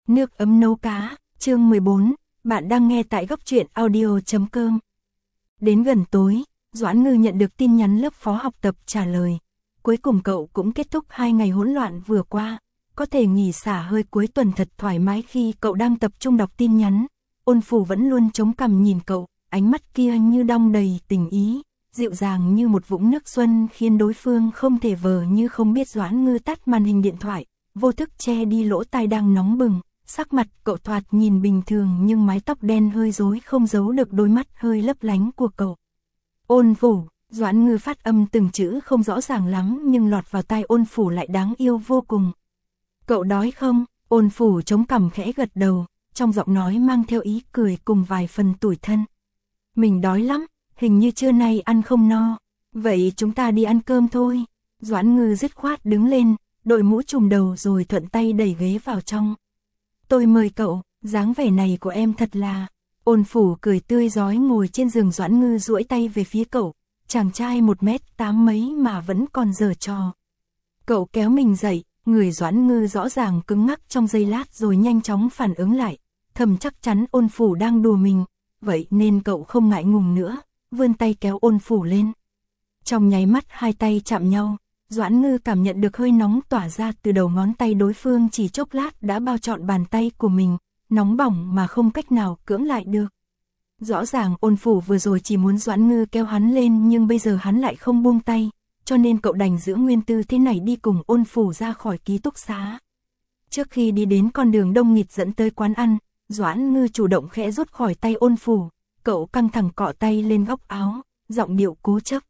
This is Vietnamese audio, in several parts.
Nước ấm nấu cá, chương 14, bạn đang nghe tại góc truyện audio.com. Đến gần tối, Doãn Ngư nhận được tin nhắn lớp phó học tập trả lời. Cuối cùng cậu cũng kết thúc 2 ngày hỗn loạn vừa qua, có thể nghỉ xả hơi cuối tuần thật thoải mái. Khi cậu đang tập trung đọc tin nhắn, Ôn Phủ vẫn luôn chống cằm nhìn cậu, ánh mắt kia như đong đầy tình ý, dịu dàng như một vũng nước xuân khiến đối phương không thể vờ như không biết. Doãn Ngư tắt màn hình điện thoại, vô thức che đi lỗ tai đang nóng bừng. Sắc mặt cậu thoạt nhìn bình thường nhưng mái tóc đen hơi rối không giấu được đôi mắt hơi lấp lánh của cậu. Ôn Phủ, Doãn Ngư phát âm từng chữ không rõ ràng lắm nhưng lọt vào tai Ôn Phủ lại đáng yêu vô cùng. Cậu đói không? Ôn Phủ chống cằm khẽ gật đầu, trong giọng nói mang theo ý cười cùng vài phần tủi thân. Mình đói lắm, hình như trưa nay ăn không no. Vậy chúng ta đi ăn cơm thôi. Doãn Ngư dứt khoát đứng lên, đội mũ trùm đầu rồi thuận tay đẩy ghế vào trong. Tôi mời cậu, dáng vẻ này của em thật là... Ôn Phủ cười tươi rói ngồi trên giường. Doãn Ngư duỗi tay về phía cậu, chàng trai 1m8 mấy mà vẫn còn giở trò. Cậu kéo mình dậy, người Doãn Ngư rõ ràng cứng ngắc trong giây lát rồi nhanh chóng phản ứng lại, thầm chắc chắn Ôn Phủ đang đùa mình, vậy nên cậu không ngại ngùng nữa, vươn tay kéo Ôn Phủ lên. Trong nháy mắt hai tay chạm nhau, Doãn Ngư cảm nhận được hơi nóng tỏa ra từ đầu ngón tay đối phương, chỉ chốc lát đã bao trọn bàn tay của mình, nóng bỏng mà không cách nào cưỡng lại được. Rõ ràng Ôn Phủ vừa rồi chỉ muốn Doãn Ngư kéo hắn lên nhưng bây giờ hắn lại không buông tay, cho nên cậu đành giữ nguyên tư thế này đi cùng Ôn Phủ ra khỏi ký túc xá. Trước khi đi đến con đường đông nghịt dẫn tới quán ăn, Doãn Ngư chủ động khẽ rút khỏi tay Ôn Phủ, cậu căng thẳng cọ tay lên góc áo, giọng điệu cố chấp.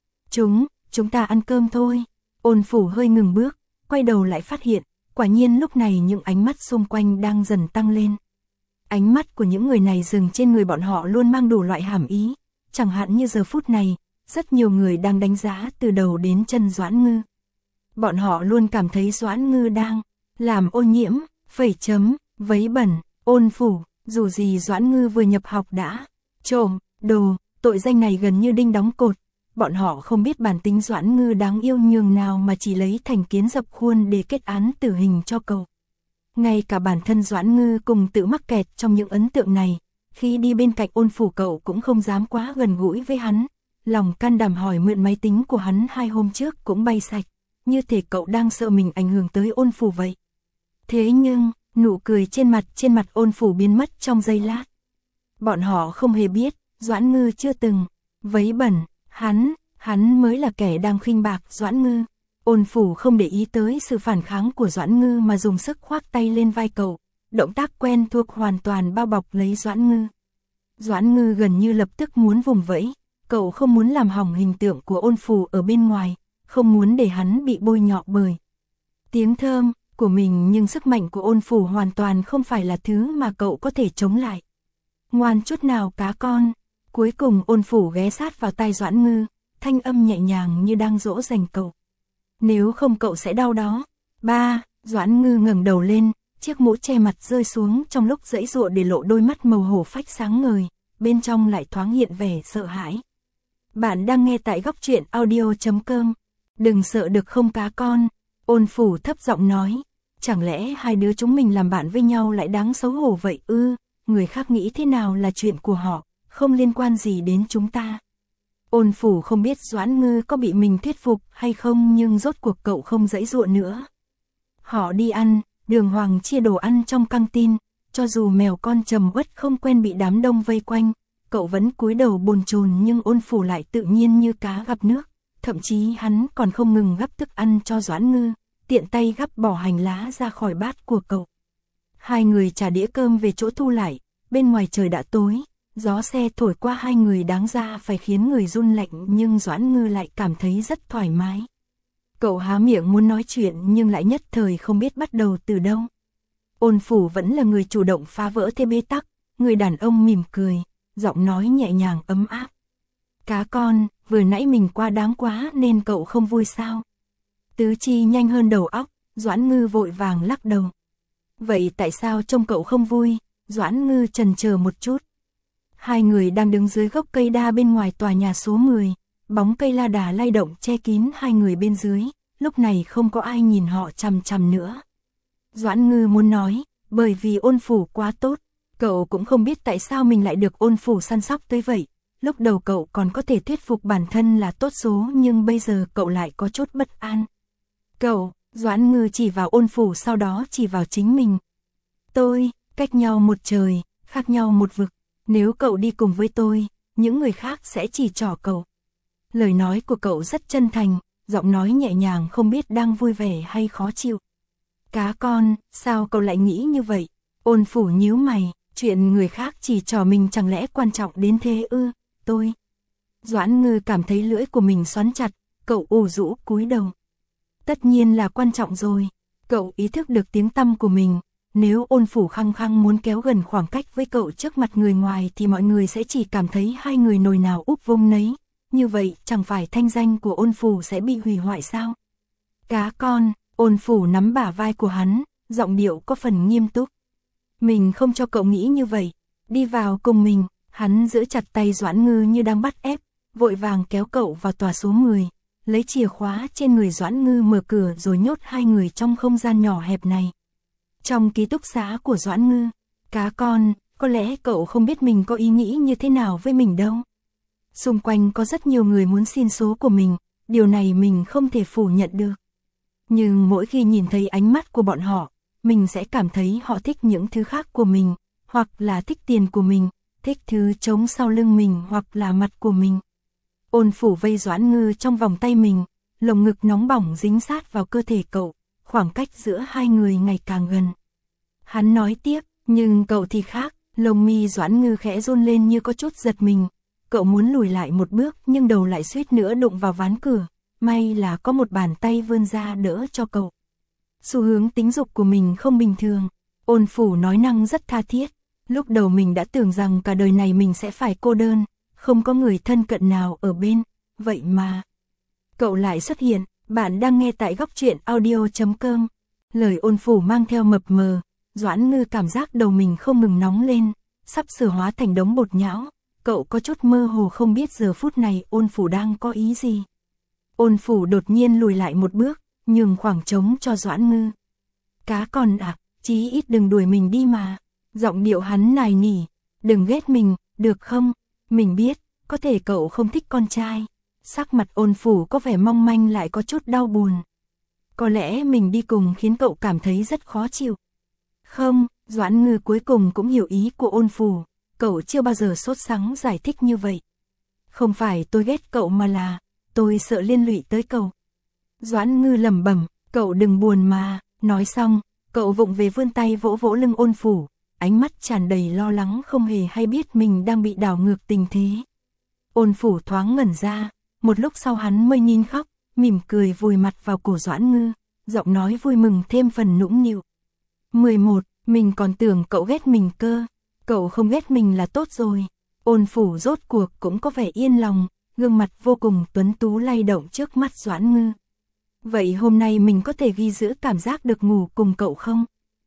Chúng ta ăn cơm thôi. Ôn Phủ hơi ngừng bước, quay đầu lại phát hiện, quả nhiên lúc này những ánh mắt xung quanh đang dần tăng lên. Ánh mắt của những người này dừng trên người bọn họ luôn mang đủ loại hàm ý, chẳng hạn như giờ phút này, rất nhiều người đang đánh giá từ đầu đến chân Doãn Ngư. Bọn họ luôn cảm thấy Doãn Ngư đang làm ô nhiễm, vấy bẩn. Ôn Phủ, dù gì Doãn Ngư vừa nhập học đã trộm đồ, tội danh này gần như đinh đóng cột. Bọn họ không biết bản tính Doãn Ngư đáng yêu nhường nào mà chỉ lấy thành kiến dập khuôn để kết án tử hình cho cậu. Ngay cả bản thân Doãn Ngư cùng tự mắc kẹt trong những ấn tượng này, khi đi bên cạnh Ôn Phủ cậu cũng không dám quá gần gũi với hắn. Lòng can đảm hỏi mượn máy tính của hắn 2 hôm trước cũng bay sạch, như thể cậu đang sợ mình ảnh hưởng tới Ôn Phủ vậy. Thế nhưng, nụ cười trên mặt Ôn Phủ biến mất trong giây lát. Bọn họ không hề biết, Doãn Ngư chưa từng vấy bẩn. Hắn mới là kẻ đang khinh bạc Doãn Ngư. Ôn Phủ không để ý tới sự phản kháng của Doãn Ngư mà dùng sức khoác tay lên vai cậu, động tác quen thuộc hoàn toàn bao bọc lấy Doãn Ngư. Doãn Ngư gần như lập tức muốn vùng vẫy, cậu không muốn làm hỏng hình tượng của Ôn Phủ ở bên ngoài, không muốn để hắn bị bôi nhọ bởi tiếng thơm của mình, nhưng sức mạnh của Ôn Phủ hoàn toàn không phải là thứ mà cậu có thể chống lại. Ngoan chút nào cá con. Cuối cùng Ôn Phủ ghé sát vào tai Doãn Ngư, thanh âm nhẹ nhàng như đang dỗ dành cậu. Nếu không cậu sẽ đau đó. Ba, Doãn Ngư ngẩng đầu lên, chiếc mũ che mặt rơi xuống trong lúc giãy giụa để lộ đôi mắt màu hổ phách sáng ngời, bên trong lại thoáng hiện vẻ sợ hãi. Bạn đang nghe tại góc truyện audio.com. Đừng sợ được không cá con. Ôn Phủ thấp giọng nói. Chẳng lẽ hai đứa chúng mình làm bạn với nhau lại đáng xấu hổ vậy ư? Người khác nghĩ thế nào là chuyện của họ, không liên quan gì đến chúng ta. Ôn Phủ không biết Doãn Ngư có bị mình thuyết phục hay không, nhưng rốt cuộc cậu không giãy giụa nữa. Họ đi ăn, Đường Hoàng chia đồ ăn trong căng tin, cho dù mèo con trầm uất không quen bị đám đông vây quanh, cậu vẫn cúi đầu bồn chồn, nhưng Ôn Phủ lại tự nhiên như cá gặp nước, thậm chí hắn còn không ngừng gắp thức ăn cho Doãn Ngư, tiện tay gắp bỏ hành lá ra khỏi bát của cậu. Hai người trả đĩa cơm về chỗ thu lại, bên ngoài trời đã tối. Gió xe thổi qua hai người đáng ra phải khiến người run lạnh, nhưng Doãn Ngư lại cảm thấy rất thoải mái. Cậu há miệng muốn nói chuyện nhưng lại nhất thời không biết bắt đầu từ đâu. Ôn Phủ vẫn là người chủ động phá vỡ thế bế tắc, người đàn ông mỉm cười, giọng nói nhẹ nhàng ấm áp. Cá con, vừa nãy mình quá đáng quá nên cậu không vui sao? Tứ chi nhanh hơn đầu óc, Doãn Ngư vội vàng lắc đầu. Vậy tại sao trông cậu không vui? Doãn Ngư chần chờ một chút. Hai người đang đứng dưới gốc cây đa bên ngoài tòa nhà số 10, bóng cây la đà lay động che kín hai người bên dưới, lúc này không có ai nhìn họ chằm chằm nữa. Doãn Ngư muốn nói, bởi vì Ôn Phủ quá tốt. Cậu cũng không biết tại sao mình lại được Ôn Phủ săn sóc tới vậy. Lúc đầu cậu còn có thể thuyết phục bản thân là tốt số, nhưng bây giờ cậu lại có chút bất an. Cậu, Doãn Ngư chỉ vào Ôn Phủ, sau đó chỉ vào chính mình. Tôi, cách nhau một trời, khác nhau một vực. Nếu cậu đi cùng với tôi, những người khác sẽ chỉ trỏ cậu. Lời nói của cậu rất chân thành, giọng nói nhẹ nhàng, không biết đang vui vẻ hay khó chịu. Cá con, sao cậu lại nghĩ như vậy? Ôn Phủ nhíu mày, chuyện người khác chỉ trỏ mình chẳng lẽ quan trọng đến thế ư? Tôi. Doãn Ngư cảm thấy lưỡi của mình xoắn chặt, cậu ủ rũ cúi đầu. Tất nhiên là quan trọng rồi. Cậu ý thức được tiếng tăm của mình. Nếu Ôn Phủ khăng khăng muốn kéo gần khoảng cách với cậu trước mặt người ngoài thì mọi người sẽ chỉ cảm thấy hai người nồi nào úp vung nấy. Như vậy chẳng phải thanh danh của Ôn Phủ sẽ bị hủy hoại sao? Cá con, Ôn Phủ nắm bả vai của hắn, giọng điệu có phần nghiêm túc. Mình không cho cậu nghĩ như vậy. Đi vào cùng mình. Hắn giữ chặt tay Doãn Ngư như đang bắt ép, vội vàng kéo cậu vào tòa số 10, lấy chìa khóa trên người Doãn Ngư mở cửa rồi nhốt hai người trong không gian nhỏ hẹp này. Trong ký túc xá của Doãn Ngư, cá con, có lẽ cậu không biết mình có ý nghĩ như thế nào với mình đâu. Xung quanh có rất nhiều người muốn xin số của mình, điều này mình không thể phủ nhận được. Nhưng mỗi khi nhìn thấy ánh mắt của bọn họ, mình sẽ cảm thấy họ thích những thứ khác của mình, hoặc là thích tiền của mình, thích thứ trống sau lưng mình hoặc là mặt của mình. Ôn Phủ vây Doãn Ngư trong vòng tay mình, lồng ngực nóng bỏng dính sát vào cơ thể cậu, khoảng cách giữa hai người ngày càng gần. Hắn nói tiếp, nhưng cậu thì khác, lông mi Doãn Ngư khẽ run lên như có chút giật mình. Cậu muốn lùi lại một bước nhưng đầu lại suýt nữa đụng vào ván cửa, may là có một bàn tay vươn ra đỡ cho cậu. Xu hướng tính dục của mình không bình thường, Ôn Phủ nói năng rất tha thiết. Lúc đầu mình đã tưởng rằng cả đời này mình sẽ phải cô đơn, không có người thân cận nào ở bên, vậy mà cậu lại xuất hiện. Bạn đang nghe tại góc truyện audio.com. Lời Ôn Phủ mang theo mập mờ, Doãn Ngư cảm giác đầu mình không ngừng nóng lên, sắp sửa hóa thành đống bột nhão. Cậu có chút mơ hồ không biết giờ phút này Ôn Phủ đang có ý gì. Ôn Phủ đột nhiên lùi lại một bước, nhường khoảng trống cho Doãn Ngư. Cá con à, chí ít đừng đuổi mình đi mà. Giọng điệu hắn nài nỉ, đừng ghét mình, được không? Mình biết, có thể cậu không thích con trai. Sắc mặt Ôn Phủ có vẻ mong manh lại có chút đau buồn. Có lẽ mình đi cùng khiến cậu cảm thấy rất khó chịu. Không, Doãn Ngư cuối cùng cũng hiểu ý của Ôn Phủ. Cậu chưa bao giờ sốt sắng giải thích như vậy. Không phải tôi ghét cậu mà là tôi sợ liên lụy tới cậu. Doãn Ngư lẩm bẩm, cậu đừng buồn mà. Nói xong, cậu vụng về vươn tay vỗ vỗ lưng Ôn Phủ, ánh mắt tràn đầy lo lắng, không hề hay biết mình đang bị đảo ngược tình thế. Ôn Phủ thoáng ngẩn ra, một lúc sau hắn mới nín khóc, mỉm cười vùi mặt vào cổ Doãn Ngư, giọng nói vui mừng thêm phần nũng nịu. 11, mình còn tưởng cậu ghét mình cơ. Cậu không ghét mình là tốt rồi. Ôn Phủ rốt cuộc cũng có vẻ yên lòng, gương mặt vô cùng tuấn tú lay động trước mắt Doãn Ngư. Vậy hôm nay mình có thể ghi giữ cảm giác được ngủ cùng cậu không?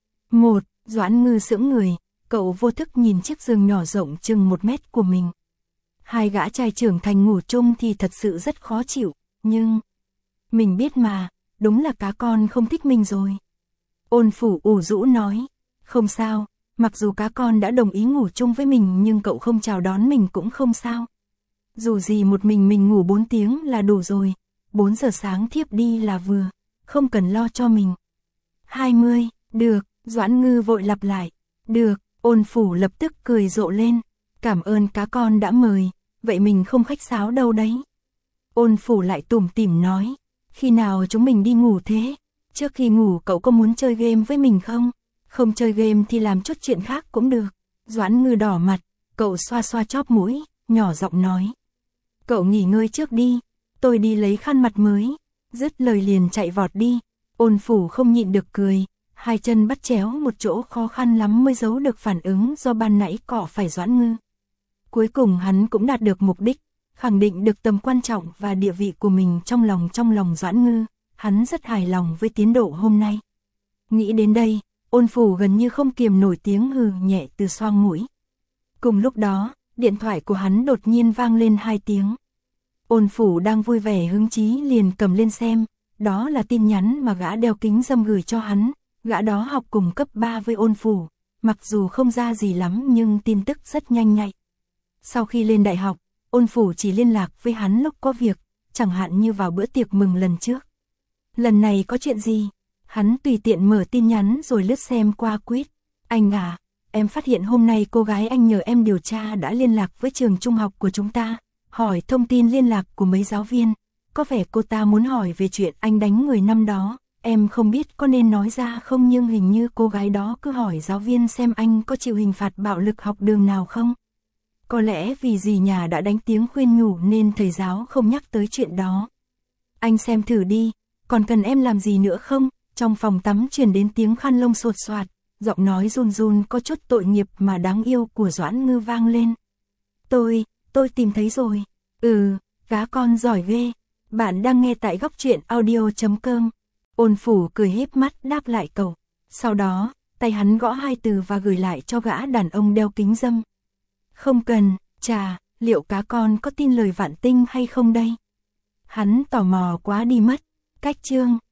Doãn Ngư sững người, cậu vô thức nhìn chiếc giường nhỏ rộng chừng 1 mét của mình. Hai gã trai trưởng thành ngủ chung thì thật sự rất khó chịu, nhưng mình biết mà, đúng là cá con không thích mình rồi. Ôn Phủ ủ rũ nói, không sao, mặc dù cá con đã đồng ý ngủ chung với mình nhưng cậu không chào đón mình cũng không sao. Dù gì một mình ngủ 4 tiếng là đủ rồi, 4 giờ sáng thiếp đi là vừa, không cần lo cho mình. 20, được, Doãn Ngư vội lặp lại, được, Ôn Phủ lập tức cười rộ lên, cảm ơn cá con đã mời, vậy mình không khách sáo đâu đấy. Ôn Phủ lại tủm tỉm nói, khi nào chúng mình đi ngủ thế? Trước khi ngủ cậu có muốn chơi game với mình không? Không chơi game thì làm chút chuyện khác cũng được. Doãn Ngư đỏ mặt, cậu xoa xoa chóp mũi, nhỏ giọng nói. Cậu nghỉ ngơi trước đi, tôi đi lấy khăn mặt mới. Dứt lời liền chạy vọt đi. Ôn Phủ không nhịn được cười, hai chân bắt chéo một chỗ khó khăn lắm mới giấu được phản ứng do ban nãy cọ phải Doãn Ngư. Cuối cùng hắn cũng đạt được mục đích, khẳng định được tầm quan trọng và địa vị của mình trong lòng Doãn Ngư. Hắn rất hài lòng với tiến độ hôm nay. Nghĩ đến đây, Ôn Phủ gần như không kiềm nổi tiếng hừ nhẹ từ xoang mũi. Cùng lúc đó, điện thoại của hắn đột nhiên vang lên 2 tiếng. Ôn Phủ đang vui vẻ hứng chí liền cầm lên xem, đó là tin nhắn mà gã đeo kính râm gửi cho hắn, Gã đó học cùng cấp 3 với Ôn Phủ, mặc dù không ra gì lắm nhưng tin tức rất nhanh nhạy. Sau khi lên đại học, Ôn Phủ chỉ liên lạc với hắn lúc có việc, chẳng hạn như vào bữa tiệc mừng lần trước. Lần này có chuyện gì? Hắn tùy tiện mở tin nhắn rồi lướt xem qua quýt. Anh à, em phát hiện hôm nay cô gái anh nhờ em điều tra đã liên lạc với trường trung học của chúng ta, hỏi thông tin liên lạc của mấy giáo viên. Có vẻ cô ta muốn hỏi về chuyện anh đánh người năm đó. Em không biết có nên nói ra không nhưng hình như cô gái đó cứ hỏi giáo viên xem anh có chịu hình phạt bạo lực học đường nào không. Có lẽ vì dì nhà đã đánh tiếng khuyên nhủ nên thầy giáo không nhắc tới chuyện đó. Anh xem thử đi, còn cần em làm gì nữa không? Trong phòng tắm truyền đến tiếng khăn lông sột soạt, giọng nói run run có chút tội nghiệp mà đáng yêu của Doãn Ngư vang lên. Tôi tìm thấy rồi. Gá con giỏi ghê. Bạn đang nghe tại góc truyện audio.com. Ôn Phủ cười híp mắt đáp lại cậu. Sau đó, tay hắn gõ 2 từ và gửi lại cho gã đàn ông đeo kính râm. Không cần, chà, liệu cá con có tin lời Vạn Tinh hay không đây? Hắn tò mò quá đi mất. Cách chương